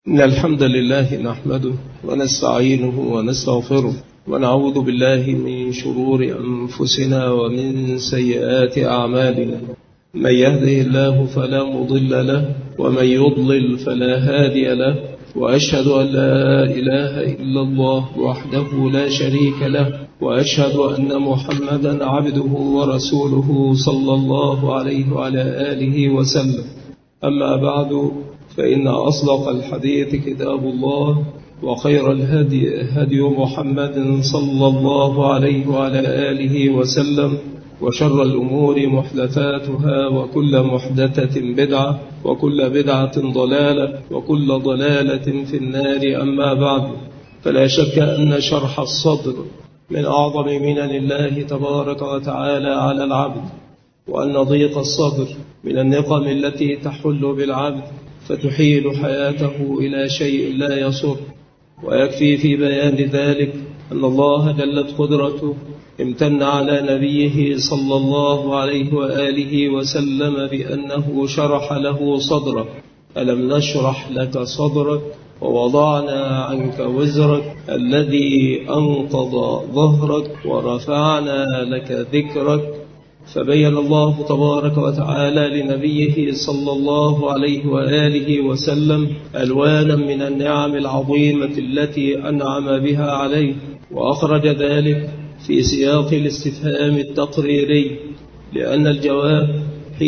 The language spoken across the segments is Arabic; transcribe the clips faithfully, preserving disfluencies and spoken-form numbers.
إن الحمد لله نحمده ونستعينه ونستغفره ونعوذ بالله من شرور أنفسنا ومن سيئات أعمالنا. من يهده الله فلا مضل له ومن يضلل فلا هادي له، وأشهد أن لا إله إلا الله وحده لا شريك له، وأشهد أن محمدا عبده ورسوله صلى الله عليه وعلى آله وسلم. أما بعد، فإن أصدق الحديث كتاب الله، وخير الهدي هدي محمد صلى الله عليه وعلى آله وسلم، وشر الأمور محدثاتها، وكل محدثة بدعة، وكل بدعة ضلالة، وكل ضلالة في النار. أما بعد، فلا شك أن شرح الصدر من أعظم منن الله تبارك وتعالى على العبد، وأن ضيق الصدر من النقم التي تحل بالعبد فتحيل حياته إلى شيء لا يسر. ويكفي في بيان ذلك أن الله جلت قدرته امتن على نبيه صلى الله عليه وآله وسلم بأنه شرح له صدرك. ألم نشرح لك صدرك ووضعنا عنك وزرك الذي أنقض ظهرك ورفعنا لك ذكرك. فبين الله تبارك وتعالى لنبيه صلى الله عليه وآله وسلم ألوانا من النعم العظيمة التي أنعم بها عليه، وأخرج ذلك في سياق الاستفهام التقريري، لأن الجواب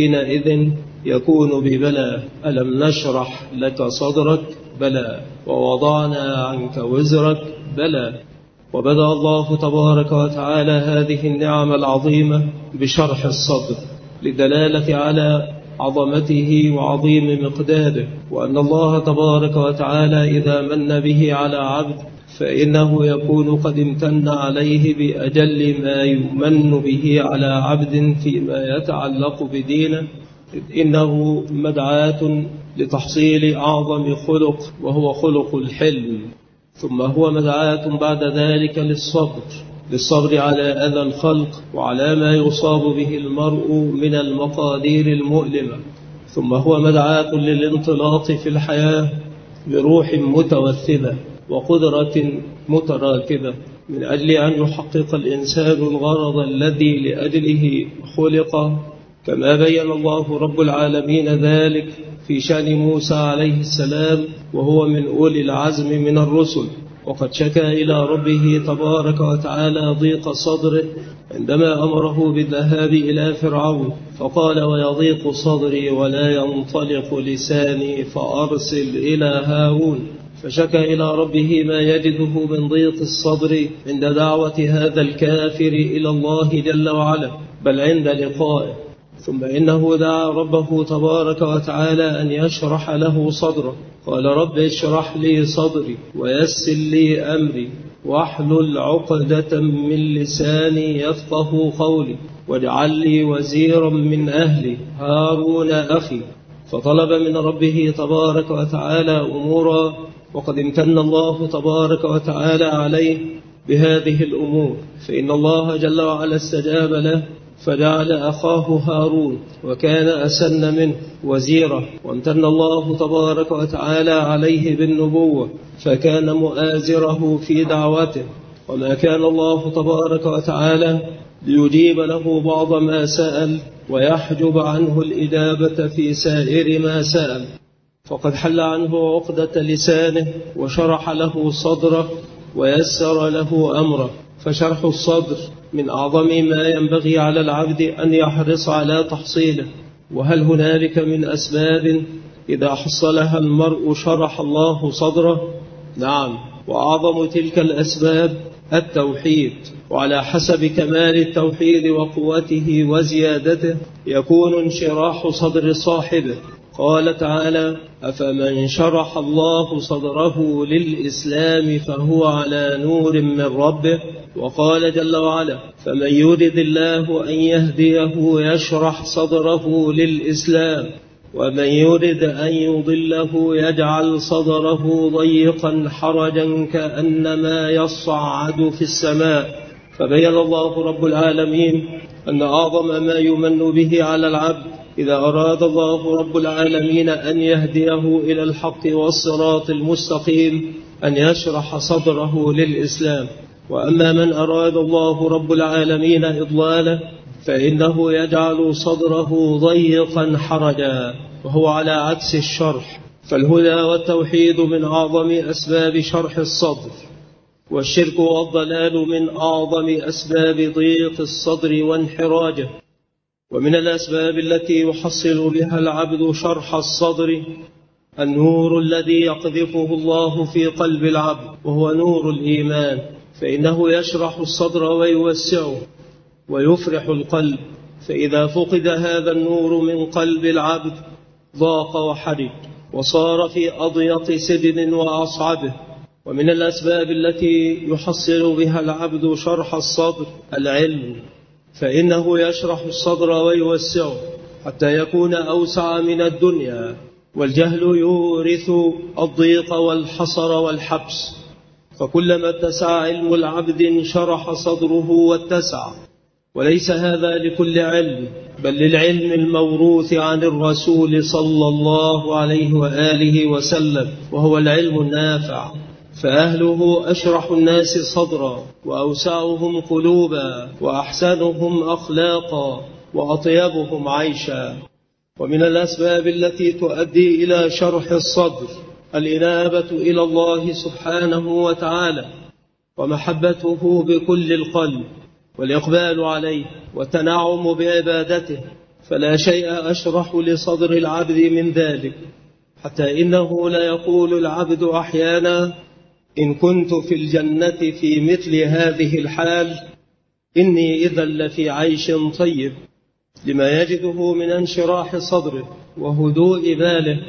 حينئذ يكون ببلى. ألم نشرح لك صدرك؟ بلى. ووضعنا عنك وزرك؟ بلى. وبدأ الله تبارك وتعالى هذه النعم العظيمة بشرح الصدر، لدلالة على عظمته وعظيم مقداره، وأن الله تبارك وتعالى إذا من به على عبد فإنه يكون قد امتن عليه بأجل ما يمن به على عبد فيما يتعلق بدينه، إنه مدعاة لتحصيل أعظم خلق، وهو خلق الحلم. ثم هو مدعاة بعد ذلك للصبر، للصبر على أذى الخلق وعلى ما يصاب به المرء من المقادير المؤلمة. ثم هو مدعاة للانطلاق في الحياة بروح متوثبة وقدرة متراكبة، من أجل أن يحقق الإنسان الغرض الذي لأجله خلق، كما بين الله رب العالمين ذلك في شأن موسى عليه السلام، وهو من أولي العزم من الرسل. وقد شكى إلى ربه تبارك وتعالى ضيق صدره عندما أمره بالذهاب إلى فرعون، فقال: ويضيق صدري ولا ينطلق لساني فأرسل إلى هارون. فشكى إلى ربه ما يجده من ضيق الصدر عند دعوة هذا الكافر إلى الله جل وعلا، بل عند لقائه. ثم إنه دعا ربه تبارك وتعالى أن يشرح له صدره. قال: رب اشرح لي صدري ويسر لي أمري واحلل عقدة من لساني يفقه قولي واجعل لي وزيرا من أهلي هارون أخي. فطلب من ربه تبارك وتعالى أمورا، وقد امتن الله تبارك وتعالى عليه بهذه الأمور، فإن الله جل وعلا استجاب له فجعل أخاه هارون، وكان أسن منه وزيرا. وامتن الله تبارك وتعالى عليه بالنبوة، فكان مؤازره في دعوته. وما كان الله تبارك وتعالى ليجيب له بعض ما سأل ويحجب عنه الإجابة في سائر ما سأل، فقد حل عنه عقدة لسانه وشرح له صدره ويسر له أمره. فشرح الصدر من أعظم ما ينبغي على العبد أن يحرص على تحصيله. وهل هنالك من أسباب إذا حصلها المرء شرح الله صدره؟ نعم، وأعظم تلك الأسباب التوحيد. وعلى حسب كمال التوحيد وقوته وزيادته يكون انشراح صدر صاحبه. قال تعالى: أفمن شرح الله صدره للإسلام فهو على نور من ربه. وقال جل وعلا: فمن يرد الله أن يهديه يشرح صدره للإسلام، ومن يرد أن يضله يجعل صدره ضيقا حرجا كأنما يصعد في السماء. فبين الله رب العالمين أن أعظم ما يمن به على العبد إذا أراد الله رب العالمين أن يهديه إلى الحق والصراط المستقيم أن يشرح صدره للإسلام. وأما من أراد الله رب العالمين إضلاله فإنه يجعل صدره ضيقا حرجا، وهو على عكس الشرح. فالهدى والتوحيد من أعظم أسباب شرح الصدر، والشرك والضلال من أعظم أسباب ضيق الصدر وانحراجه. ومن الأسباب التي يحصل بها العبد شرح الصدر النور الذي يقذفه الله في قلب العبد، وهو نور الإيمان، فإنه يشرح الصدر ويوسعه ويفرح القلب. فإذا فقد هذا النور من قلب العبد ضاق وحرج وصار في أضيق سجن وأصعبه. ومن الأسباب التي يحصل بها العبد شرح الصدر العلم، فإنه يشرح الصدر ويوسعه حتى يكون أوسع من الدنيا. والجهل يورث الضيق والحصر والحبس، فكلما اتسع علم العبد انشرح صدره واتسع. وليس هذا لكل علم، بل للعلم الموروث عن الرسول صلى الله عليه وآله وسلم، وهو العلم النافع. فأهله أشرح الناس صدرا، وأوسعهم قلوبا، وأحسنهم أخلاقا، وأطيبهم عيشا. ومن الأسباب التي تؤدي إلى شرح الصدر الإنابة إلى الله سبحانه وتعالى، ومحبته بكل القلب، والإقبال عليه، والتنعم بعبادته. فلا شيء أشرح لصدر العبد من ذلك، حتى إنه لا يقول العبد أحيانا: إن كنت في الجنة في مثل هذه الحال إني إذا لفي عيش طيب، لما يجده من انشراح صدره وهدوء باله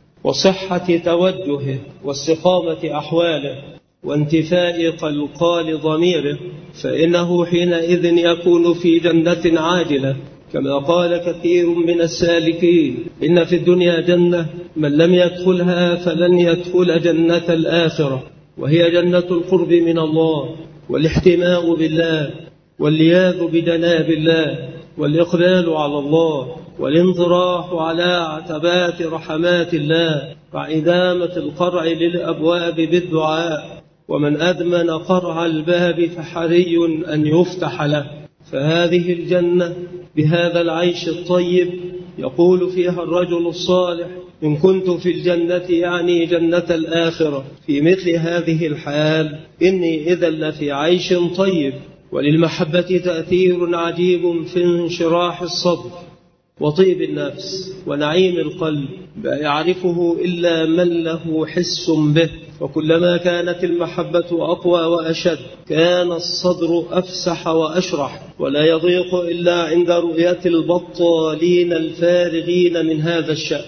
وصحة توجهه واستقامة أحواله وانتفاء قلقال ضميره. فإنه حينئذ يكون في جنة عاجلة، كما قال كثير من السالكين: إن في الدنيا جنة من لم يدخلها فلن يدخل جنة الآخرة، وهي جنة القرب من الله، والاحتماء بالله، واللياذ بجناب الله، والإقبال على الله، والانطراح على عتبات رحمات الله، وإدامة القرع للأبواب بالدعاء. ومن أدمن قرع الباب فحري أن يفتح له. فهذه الجنة بهذا العيش الطيب يقول فيها الرجل الصالح: إن كنت في الجنة، يعني جنة الآخرة، في مثل هذه الحال إني إذا لفي عيش طيب. وللمحبة تأثير عجيب في انشراح الصدر وطيب النفس ونعيم القلب، لا يعرفه إلا من له حس به. وكلما كانت المحبة أقوى وأشد كان الصدر أفسح وأشرح، ولا يضيق إلا عند رؤية البطالين الفارغين من هذا الشأن،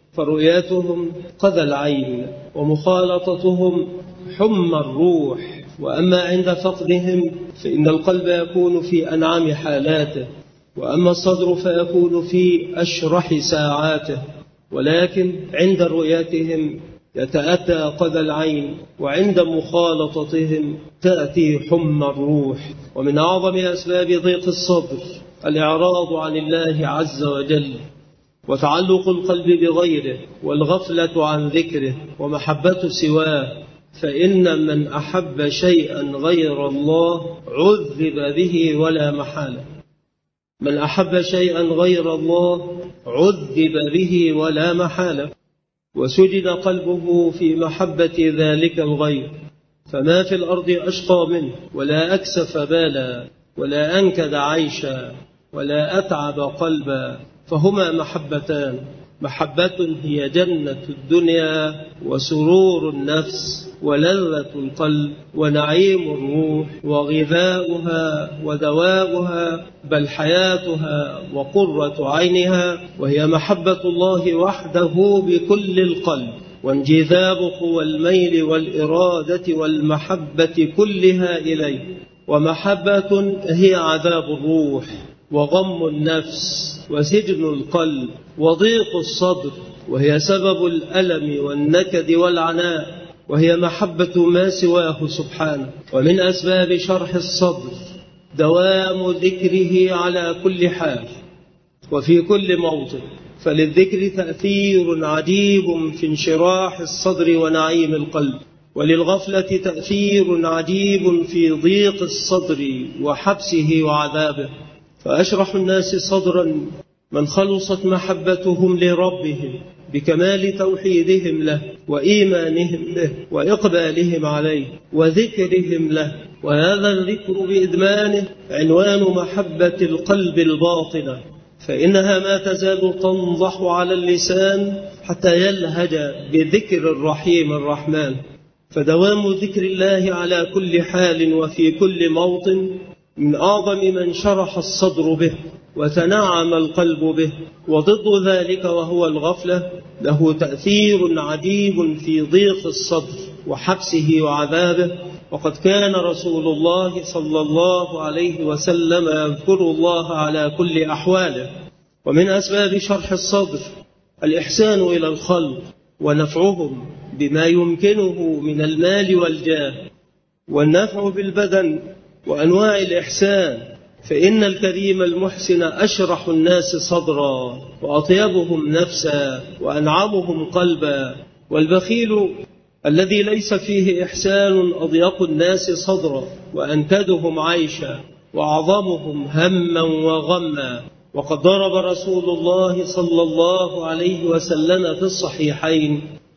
فرؤيتهم قذى العين، ومخالطتهم حمى الروح. وأما عند فقدهم فإن القلب يكون في أنعم حالاته، وأما الصدر فيكون في أشرح ساعاته. ولكن عند رؤيتهم يتأتى قذى العين، وعند مخالطتهم تأتي حمى الروح. ومن أعظم أسباب ضيق الصدر الإعراض عن الله عز وجل، وتعلق القلب بغيره، والغفلة عن ذكره، ومحبة سواه. فإن من أحب شيئا غير الله عذب به ولا محالة. من أحب شيئا غير الله عذب به ولا محالة، وسجد قلبه في محبة ذلك الغير. فما في الأرض أشقى منه، ولا أكسف بالا، ولا أنكد عيشا، ولا أتعب قلبا. فهما محبتان: محبة هي جنة الدنيا، وسرور النفس، ولذة القلب، ونعيم الروح، وغذاؤها ودواؤها، بل حياتها وقرة عينها. وهي محبة الله وحده بكل القلب، وانجذاب قوى الميل والإرادة والمحبة كلها إليه. ومحبة هي عذاب الروح، وغم النفس، وسجن القلب، وضيق الصدر، وهي سبب الألم والنكد والعناء. وهي محبة ما سواه سبحانه. ومن أسباب شرح الصدر دوام ذكره على كل حال وفي كل موطن، فللذكر تأثير عجيب في انشراح الصدر ونعيم القلب، وللغفلة تأثير عجيب في ضيق الصدر وحبسه وعذابه. فأشرح الناس صدرا من خلصت محبتهم لربهم بكمال توحيدهم له وإيمانهم به وإقبالهم عليه وذكرهم له. وهذا الذكر بإدمانه عنوان محبة القلب الباطنة، فإنها ما تزال تنضح على اللسان حتى يلهج بذكر الرحيم الرحمن. فدوام ذكر الله على كل حال وفي كل موطن من أعظم من شرح الصدر به وتنعم القلب به، وضد ذلك وهو الغفلة له تأثير عجيب في ضيق الصدر وحبسه وعذابه. وقد كان رسول الله صلى الله عليه وسلم يذكر الله على كل أحواله. ومن أسباب شرح الصدر الإحسان إلى الخلق ونفعهم بما يمكنه من المال والجاه، والنفع بالبدن وأنواع الإحسان، فإن الكريم المحسن أشرح الناس صدرا وأطيبهم نفسا وأنعمهم قلبا. والبخيل الذي ليس فيه إحسان أضيق الناس صدرا وأنكدهم عيشا وأعظمهم هما وغما. وقد ضرب رسول الله صلى الله عليه وسلم في الصحيحين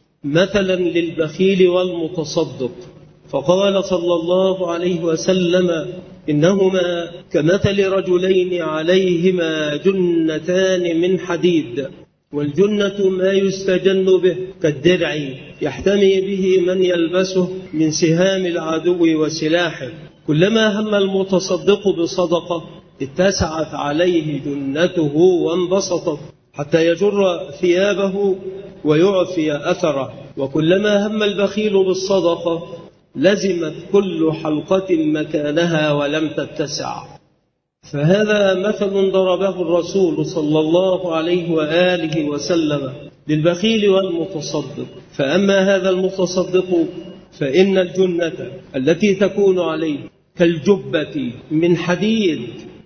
مثلا للبخيل والمتصدق، فقال صلى الله عليه وسلم إنهما كمثل رجلين عليهما جنتان من حديد، والجنة ما يستجن به كالدرع يحتمي به من يلبسه من سهام العدو وسلاحه. كلما هم المتصدق بصدقة اتسعت عليه جنته وانبسطت حتى يجر ثيابه ويعفي أثره. وكلما هم البخيل بالصدقة لزمت كل حلقة مكانها ولم تتسع. فهذا مثل ضربه الرسول صلى الله عليه وآله وسلم للبخيل والمتصدق. فأما هذا المتصدق فإن الجنة التي تكون عليه كالجبة من حديد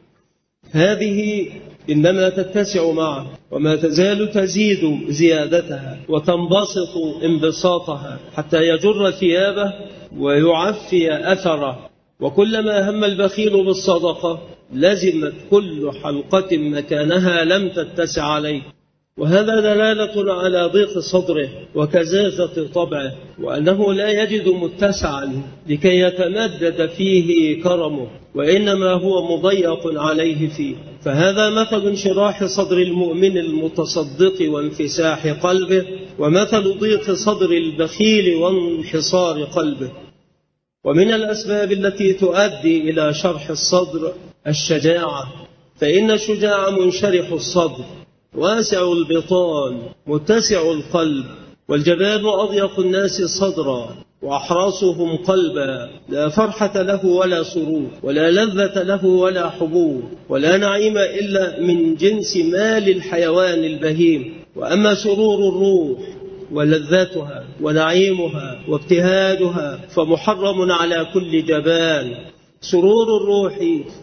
هذه إنما تتسع معه وما تزال تزيد زيادتها وتنبسط انبساطها حتى يجر ثيابه ويعفي أثره. وكلما هم البخيل بالصدقة لزمت كل حلقة مكانها لم تتسع عليه. وهذا دلالة على ضيق صدره وكزازة طبعه، وأنه لا يجد متسعا لكي يتمدد فيه كرمه، وإنما هو مضيق عليه فيه. فهذا مثل انشراح صدر المؤمن المتصدق وانفساح قلبه، ومثل ضيق صدر البخيل وانحصار قلبه. ومن الأسباب التي تؤدي إلى شرح الصدر الشجاعة، فإن الشجاع منشرح الصدر واسع البطان متسع القلب، والجبان أضيق الناس صدرا وأحرصهم قلبا، لا فرحة له ولا سرور ولا لذة له ولا حبور ولا نعيم إلا من جنس مال الحيوان البهيم. وأما سرور الروح ولذتها ونعيمها وابتهاجها فمحرم على كل جبان. سرور الروح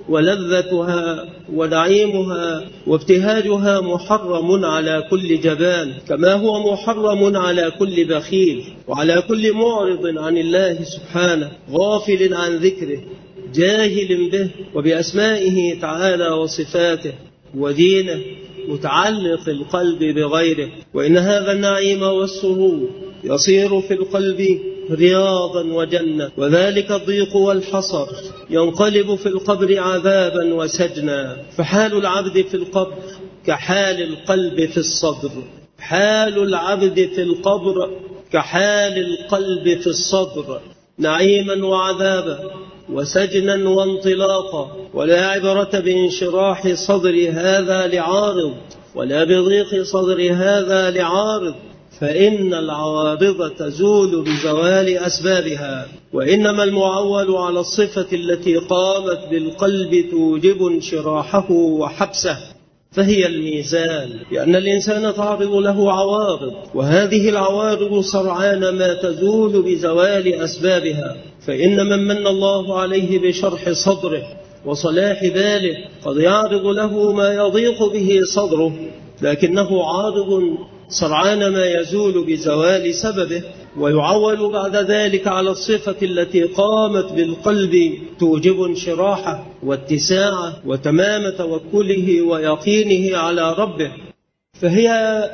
ولذتها ونعيمها وابتهاجها محرم على كل جبان، كما هو محرم على كل بخيل وعلى كل معرض عن الله سبحانه، غافل عن ذكره، جاهل به وبأسمائه تعالى وصفاته ودينه، متعلق القلب بغيره. وإن هذا النعيم والسرور يصير في القلب رياضا وجنة، وذلك الضيق والحصر ينقلب في القبر عذابا وسجنا. فحال العبد في القبر كحال القلب في الصدر، حال العبد في القبر كحال القلب في الصدر، نعيما وعذابا وسجنا وانطلاقا. ولا عبرة بانشراح صدر هذا لعارض ولا بضيق صدر هذا لعارض، فإن العوارض تزول بزوال أسبابها، وإنما المعول على الصفة التي قامت بالقلب توجب انشراحه وحبسه، فهي الميزان، لأن الإنسان تعرض له عوارض، وهذه العوارض سرعان ما تزول بزوال أسبابها. فإن من من الله عليه بشرح صدره وصلاح باله قد يعرض له ما يضيق به صدره لكنه عارض سرعان ما يزول بزوال سببه، ويعول بعد ذلك على الصفة التي قامت بالقلب توجب انشراحه واتساعه وتمام توكله ويقينه على ربه، فهي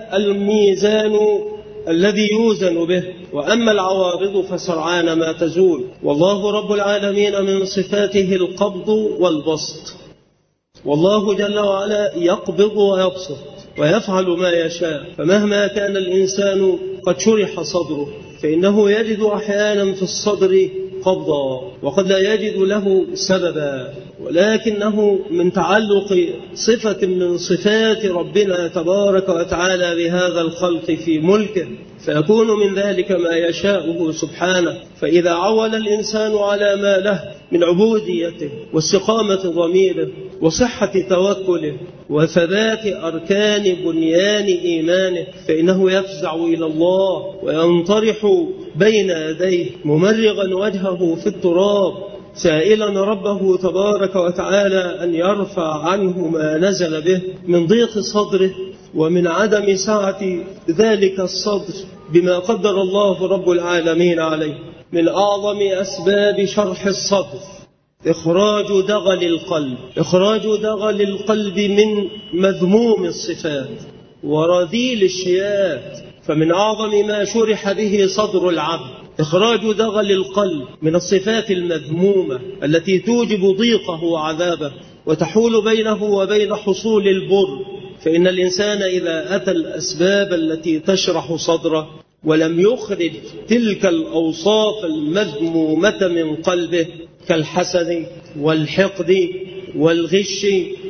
الميزان الذي يوزن به. وأما العوارض فسرعان ما تزول. والله رب العالمين من صفاته القبض والبسط، والله جل وعلا يقبض ويبسط ويفعل ما يشاء، فمهما كان الإنسان قد شرح صدره فإنه يجد أحيانا في الصدر قبضا وقد لا يجد له سببا، ولكنه من تعلق صفة من صفات ربنا تبارك وتعالى بهذا الخلق في ملكه، فيكون من ذلك ما يشاءه سبحانه. فإذا عول الإنسان على ما له من عبوديته واستقامة ضميره وصحة توكله وثبات أركان بنيان إيمانه فإنه يفزع إلى الله وينطرح بين يديه ممرغا وجهه في التراب سائلا ربه تبارك وتعالى أن يرفع عنه ما نزل به من ضيق صدره ومن عدم سعة ذلك الصدر بما قدر الله رب العالمين عليه. من أعظم أسباب شرح الصدر إخراج دغل القلب، إخراج دغل القلب من مذموم الصفات ورذيل الشيات، فمن أعظم ما شرح به صدر العبد إخراج دغل القلب من الصفات المذمومة التي توجب ضيقه وعذابه وتحول بينه وبين حصول البر. فإن الإنسان إذا أتى الأسباب التي تشرح صدره ولم يخرج تلك الأوصاف المذمومة من قلبه كالحسد والحقد والغش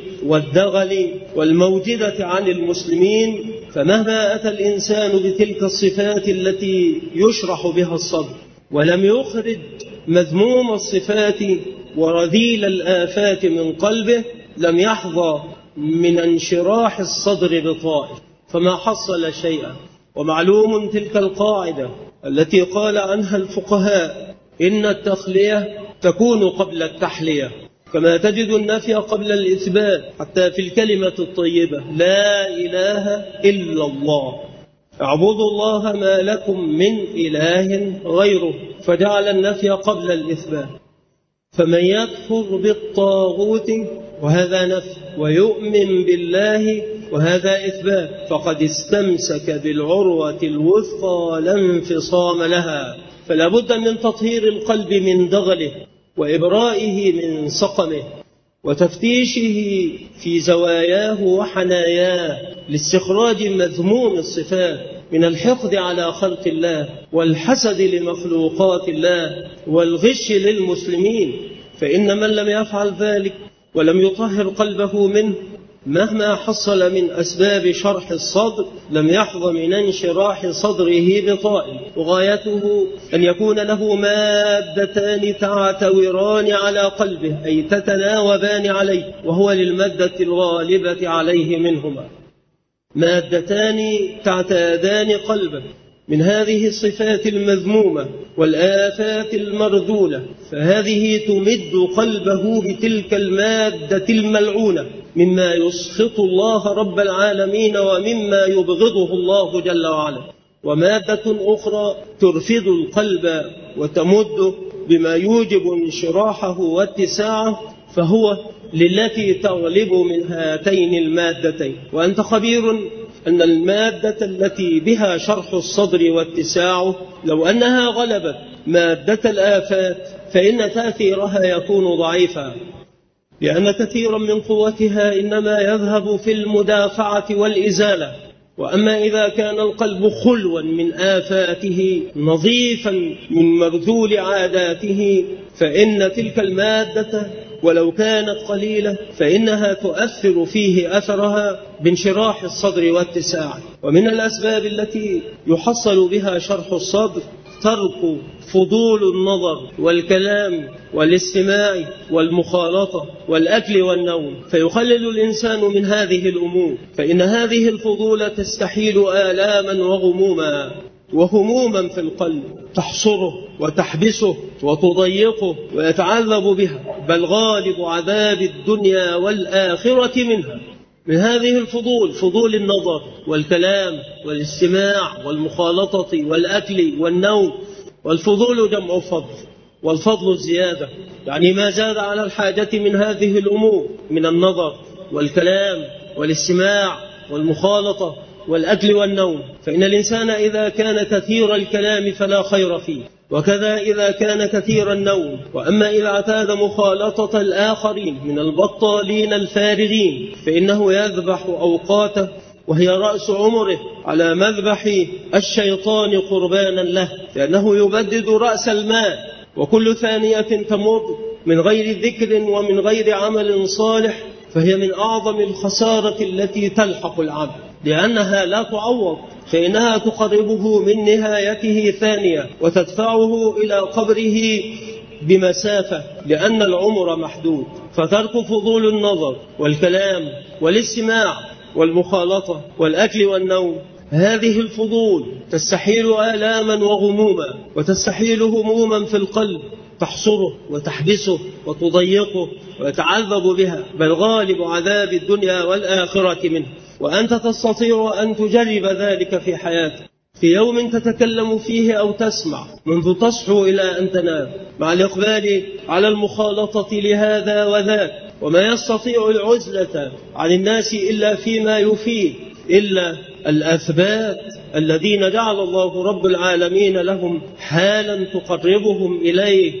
والدغل والموجدة عن المسلمين، فمهما أتى الإنسان بتلك الصفات التي يشرح بها الصدر ولم يخرج مذموم الصفات ورذيل الآفات من قلبه لم يحظى من انشراح الصدر بطائف، فما حصل شيئا. ومعلوم تلك القاعدة التي قال عنها الفقهاء إن التخلية تكون قبل التحلية، كما تجد النفي قبل الإثبات حتى في الكلمة الطيبة لا إله إلا الله، اعبدوا الله ما لكم من إله غيره، فجعل النفي قبل الإثبات. فمن يكفر بالطاغوت وهذا نفي ويؤمن بالله وهذا إثبات فقد استمسك بالعروة الوثقى لا انفصام لها. فلا بد من تطهير القلب من دغله وإبرائه من سقمه وتفتيشه في زواياه وحناياه لاستخراج مذموم الصفات من الحقد على خلق الله والحسد لمخلوقات الله والغش للمسلمين. فإن من لم يفعل ذلك ولم يطهر قلبه منه مهما حصل من أسباب شرح الصدر لم يحظ من انشراح صدره بطائل، وغايته أن يكون له مادتان تعتوران على قلبه أي تتناوبان عليه، وهو للمادة الغالبة عليه منهما، مادتان تعتادان قلبه من هذه الصفات المذمومة والآفات المرذولة، فهذه تمد قلبه بتلك المادة الملعونة مما يسخط الله رب العالمين ومما يبغضه الله جل وعلا، ومادة أخرى ترفض القلب وتمده بما يوجب انشراحه واتساعه، فهو للتي تغلب من هاتين المادتين. وأنت خبير أن المادة التي بها شرح الصدر واتساعه لو أنها غلبت مادة الآفات فإن تأثيرها يكون ضعيفا، لأن كثيرا من قوتها إنما يذهب في المدافعة والإزالة. وأما إذا كان القلب خلوا من آفاته نظيفا من مرذول عاداته فإن تلك المادة ولو كانت قليلة فإنها تؤثر فيه أثرها بانشراح الصدر واتساعه. ومن الأسباب التي يحصل بها شرح الصدر ترك فضول النظر والكلام والاستماع والمخالطة والأكل والنوم، فيخلل الإنسان من هذه الأمور، فإن هذه الفضول تستحيل آلاما وغموما وهموما في القلب تحصره وتحبسه وتضيقه ويتعذب بها، بل غالب عذاب الدنيا والآخرة منها. من هذه الفضول فضول النظر والكلام والاستماع والمخالطة والأكل والنوم. والفضول جمع فضل، والفضل الزيادة، يعني ما زاد على الحاجة من هذه الأمور من النظر والكلام والاستماع والمخالطة والأكل والنوم. فإن الإنسان إذا كان كثير الكلام فلا خير فيه، وكذا إذا كان كثير النوم. وأما إذا اعتاد مخالطة الآخرين من البطالين الفارغين فإنه يذبح أوقاته وهي رأس عمره على مذبح الشيطان قربانا له، لأنه يبدد رأس المال. وكل ثانية تمر من غير ذكر ومن غير عمل صالح فهي من أعظم الخسارة التي تلحق العبد، لأنها لا تعوض، فإنها تقربه من نهايته ثانية وتدفعه إلى قبره بمسافة، لأن العمر محدود. فترك فضول النظر والكلام والاستماع والمخالطة والأكل والنوم، هذه الفضول تستحيل آلاما وغموما، وتستحيل هموما في القلب تحصره وتحبسه وتضيقه ويتعذب بها، بل غالب عذاب الدنيا والآخرة منه. وأنت تستطيع أن تجرب ذلك في حياتك، في يوم تتكلم فيه أو تسمع منذ تصحو إلى أن تنام، مع الإقبال على المخالطة لهذا وذاك، وما يستطيع العزلة عن الناس إلا فيما يفيد، إلا الأثبات الذين جعل الله رب العالمين لهم حالا تقربهم إليه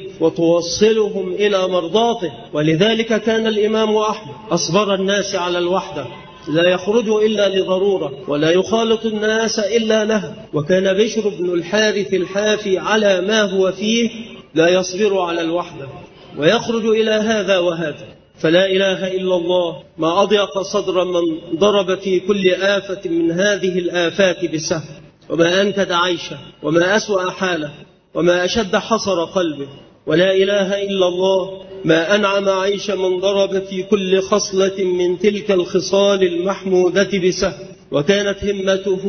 وتوصلهم إلى مرضاته. ولذلك كان الإمام أحمد أصبر الناس على الوحدة، لا يخرج إلا لضرورة ولا يخالط الناس إلا لها. وكان بشر بن الحارث الحافي على ما هو فيه لا يصبر على الوحدة ويخرج إلى هذا وهذا. فلا إله إلا الله ما أضيق صدر من ضرب في كل آفة من هذه الآفات بسهم، وما أنكد عيشه، وما أسوأ حاله، وما أشد حصر قلبه. ولا إله إلا الله ما أنعم عيش من ضرب في كل خصلة من تلك الخصال المحمودة بسهم، وكانت همته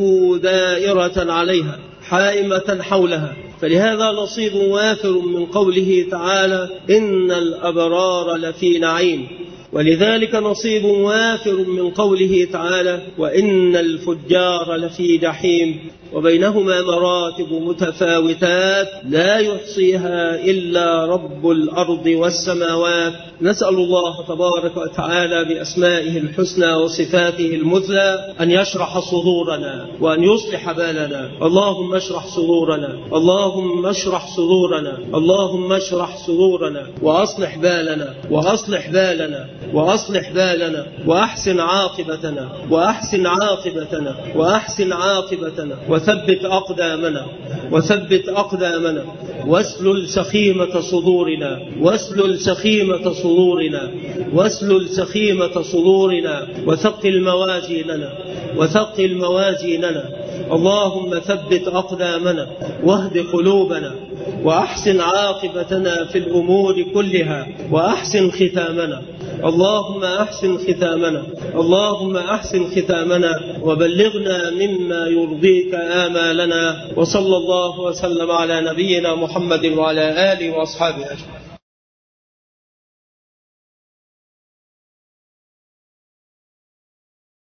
دائرة عليها حائمة حولها. فلهذا نصيب وافر من قوله تعالى إن الأبرار لفي نعيم، ولذلك نصيب وافر من قوله تعالى وإن الفجار لفي جحيم، وبينهما مراتب متفاوتات لا يحصيها إلا رب الأرض والسماوات. نسأل الله تبارك وتعالى بأسمائه الحسنى وصفاته المثلى أن يشرح صدورنا وأن يصلح بالنا. اللهم اشرح صدورنا، اللهم اشرح صدورنا، اللهم اشرح صدورنا، وأصلح بالنا، وأصلح بالنا، وأصلح بالنا، وأحسن عاقبتنا، وأحسن عاقبتنا، وأحسن عاقبتنا، وثبت أقدامنا، وثبت أقدامنا، واسلل سخيمة صدورنا، واسلل سخيمة صدورنا، واسلل سخيمة صدورنا، وثقل موازيننا، وثقل موازيننا. اللهم ثبت أقدامنا، واهد قلوبنا، وأحسن عاقبتنا في الأمور كلها، وأحسن ختامنا. اللهم أحسن ختامنا، اللهم أحسن ختامنا، وبلغنا مما يرضيك آمالنا. وصلى الله وسلم على نبينا محمد وعلى آله وأصحابه أجمعين.